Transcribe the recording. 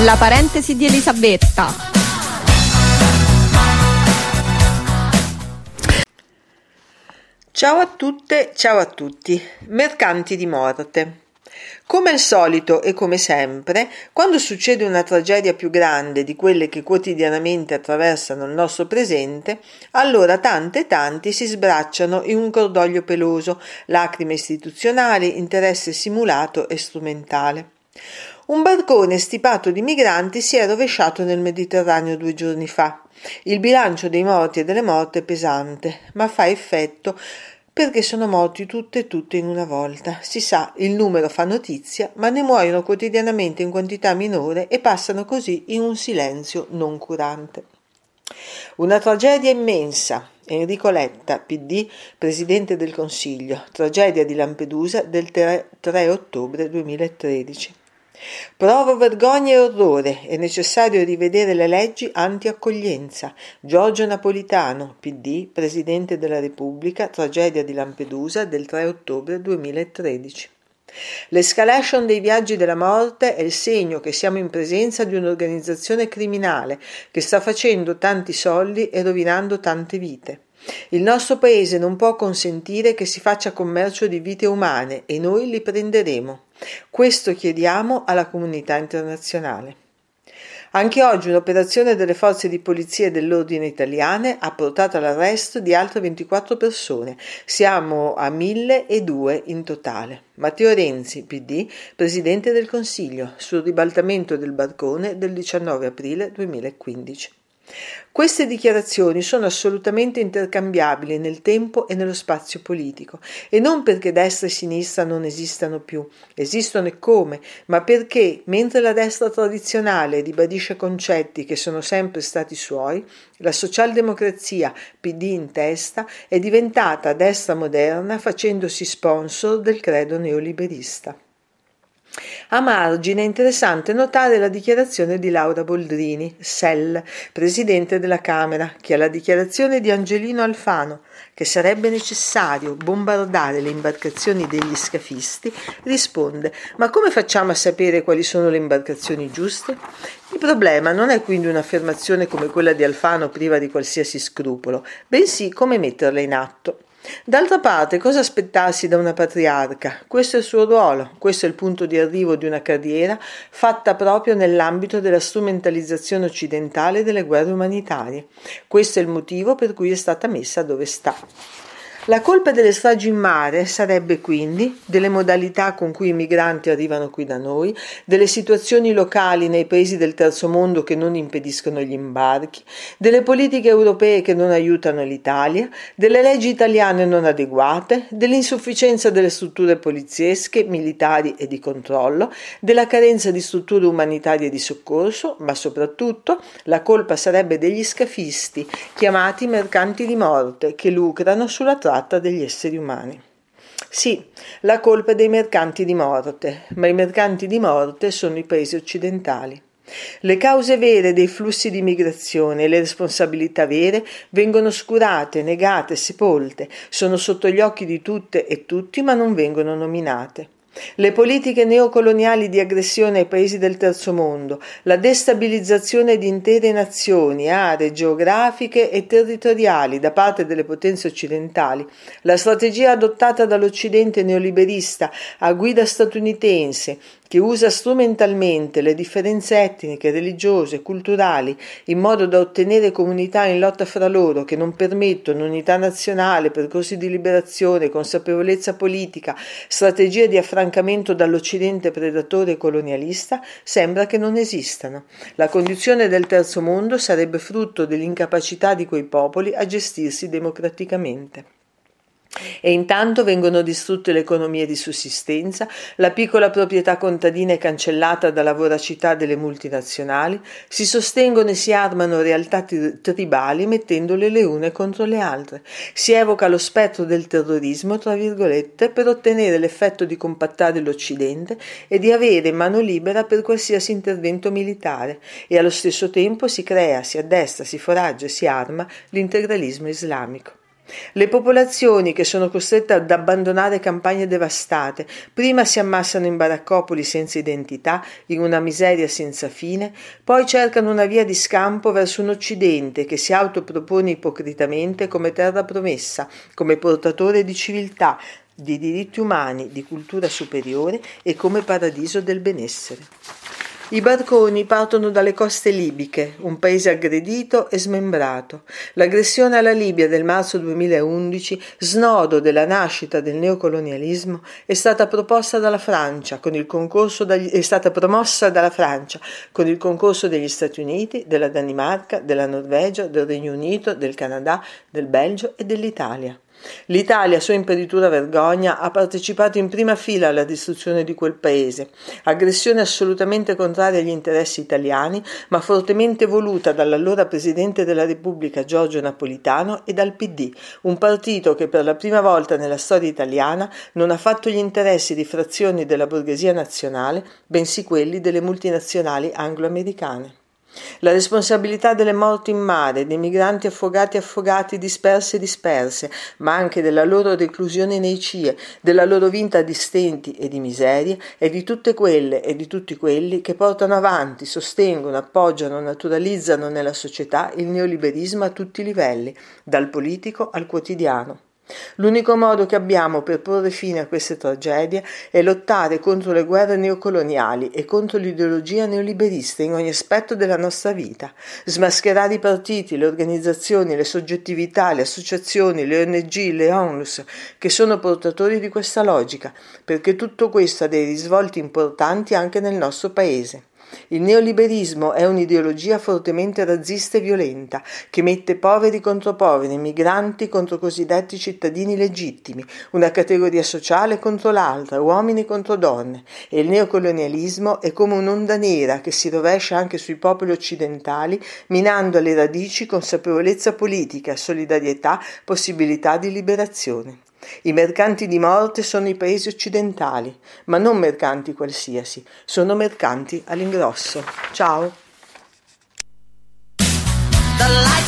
La parentesi di Elisabetta. Ciao a tutte, ciao a tutti. Mercanti di morte. Come al solito e come sempre, quando succede una tragedia più grande di quelle che quotidianamente attraversano il nostro presente, allora tante e tanti si sbracciano in un cordoglio peloso, lacrime istituzionali, interesse simulato e strumentale. Un barcone stipato di migranti si è rovesciato nel Mediterraneo 2 giorni fa. Il bilancio dei morti e delle morte è pesante, ma fa effetto perché sono morti tutte e tutte in una volta. Si sa, il numero fa notizia, ma ne muoiono quotidianamente in quantità minore e passano così in un silenzio non curante. Una tragedia immensa. Enrico Letta, PD, Presidente del Consiglio. Tragedia di Lampedusa del 3 ottobre 2013. Provo vergogna e orrore, è necessario rivedere le leggi anti-accoglienza. Giorgio Napolitano, PD, Presidente della Repubblica, tragedia di Lampedusa del 3 ottobre 2013. L'escalation dei viaggi della morte è il segno che siamo in presenza di un'organizzazione criminale che sta facendo tanti soldi e rovinando tante vite. Il nostro paese non può consentire che si faccia commercio di vite umane e noi li prenderemo. Questo chiediamo alla comunità internazionale. Anche oggi un'operazione delle forze di polizia e dell'ordine italiane ha portato all'arresto di altre 24 persone. Siamo a 1002 in totale. Matteo Renzi, PD, Presidente del Consiglio, sul ribaltamento del barcone del 19 aprile 2015. Queste dichiarazioni sono assolutamente intercambiabili nel tempo e nello spazio politico, e non perché destra e sinistra non esistano più, esistono e come, ma perché, mentre la destra tradizionale ribadisce concetti che sono sempre stati suoi, la socialdemocrazia, PD in testa, è diventata destra moderna facendosi sponsor del credo neoliberista. A margine è interessante notare la dichiarazione di Laura Boldrini, SEL, Presidente della Camera, che alla dichiarazione di Angelino Alfano, che sarebbe necessario bombardare le imbarcazioni degli scafisti, risponde: ma come facciamo a sapere quali sono le imbarcazioni giuste? Il problema non è quindi un'affermazione come quella di Alfano priva di qualsiasi scrupolo, bensì come metterla in atto. D'altra parte, cosa aspettarsi da una patriarca? Questo è il suo ruolo, questo è il punto di arrivo di una carriera fatta proprio nell'ambito della strumentalizzazione occidentale delle guerre umanitarie. Questo è il motivo per cui è stata messa dove sta. La colpa delle stragi in mare sarebbe quindi delle modalità con cui i migranti arrivano qui da noi, delle situazioni locali nei paesi del terzo mondo che non impediscono gli imbarchi, delle politiche europee che non aiutano l'Italia, delle leggi italiane non adeguate, dell'insufficienza delle strutture poliziesche, militari e di controllo, della carenza di strutture umanitarie di soccorso, ma soprattutto la colpa sarebbe degli scafisti, chiamati mercanti di morte, che lucrano sulla tratta degli esseri umani. Sì, la colpa è dei mercanti di morte, ma i mercanti di morte sono i paesi occidentali. Le cause vere dei flussi di migrazione e le responsabilità vere vengono oscurate, negate, sepolte, sono sotto gli occhi di tutte e tutti, ma non vengono nominate. Le politiche neocoloniali di aggressione ai paesi del terzo mondo, la destabilizzazione di intere nazioni, aree geografiche e territoriali da parte delle potenze occidentali, la strategia adottata dall'Occidente neoliberista a guida statunitense che usa strumentalmente le differenze etniche, religiose, culturali, in modo da ottenere comunità in lotta fra loro che non permettono unità nazionale, percorsi di liberazione, consapevolezza politica, strategie di affrancamento dall'Occidente predatore e colonialista, sembra che non esistano. La condizione del terzo mondo sarebbe frutto dell'incapacità di quei popoli a gestirsi democraticamente. E intanto vengono distrutte le economie di sussistenza, la piccola proprietà contadina è cancellata dalla voracità delle multinazionali, si sostengono e si armano realtà tribali mettendole le une contro le altre. Si evoca lo spettro del terrorismo, tra virgolette, per ottenere l'effetto di compattare l'Occidente e di avere mano libera per qualsiasi intervento militare, e allo stesso tempo si crea, si addestra, si foraggia e si arma l'integralismo islamico. Le popolazioni che sono costrette ad abbandonare campagne devastate, prima si ammassano in baraccopoli senza identità, in una miseria senza fine, poi cercano una via di scampo verso un Occidente che si autopropone ipocritamente come terra promessa, come portatore di civiltà, di diritti umani, di cultura superiore e come paradiso del benessere. I barconi partono dalle coste libiche, un paese aggredito e smembrato. L'aggressione alla Libia del marzo 2011, snodo della nascita del neocolonialismo, è stata promossa dalla Francia con il concorso degli Stati Uniti, della Danimarca, della Norvegia, del Regno Unito, del Canada, del Belgio e dell'Italia. L'Italia, sua imperitura vergogna, ha partecipato in prima fila alla distruzione di quel paese, aggressione assolutamente contraria agli interessi italiani, ma fortemente voluta dall'allora Presidente della Repubblica Giorgio Napolitano e dal PD, un partito che per la prima volta nella storia italiana non ha fatto gli interessi di frazioni della borghesia nazionale, bensì quelli delle multinazionali anglo-americane. La responsabilità delle morti in mare, dei migranti affogati, disperse, ma anche della loro reclusione nei CIE, della loro vita di stenti e di miserie, è di tutte quelle e di tutti quelli che portano avanti, sostengono, appoggiano, naturalizzano nella società il neoliberismo a tutti i livelli, dal politico al quotidiano. L'unico modo che abbiamo per porre fine a queste tragedie è lottare contro le guerre neocoloniali e contro l'ideologia neoliberista in ogni aspetto della nostra vita, smascherare i partiti, le organizzazioni, le soggettività, le associazioni, le ONG, le ONLUS che sono portatori di questa logica, perché tutto questo ha dei risvolti importanti anche nel nostro paese. Il neoliberismo è un'ideologia fortemente razzista e violenta, che mette poveri contro poveri, migranti contro cosiddetti cittadini legittimi, una categoria sociale contro l'altra, uomini contro donne, e il neocolonialismo è come un'onda nera che si rovescia anche sui popoli occidentali, minando alle radici consapevolezza politica, solidarietà, possibilità di liberazione. I mercanti di morte sono i paesi occidentali, ma non mercanti qualsiasi, sono mercanti all'ingrosso. Ciao!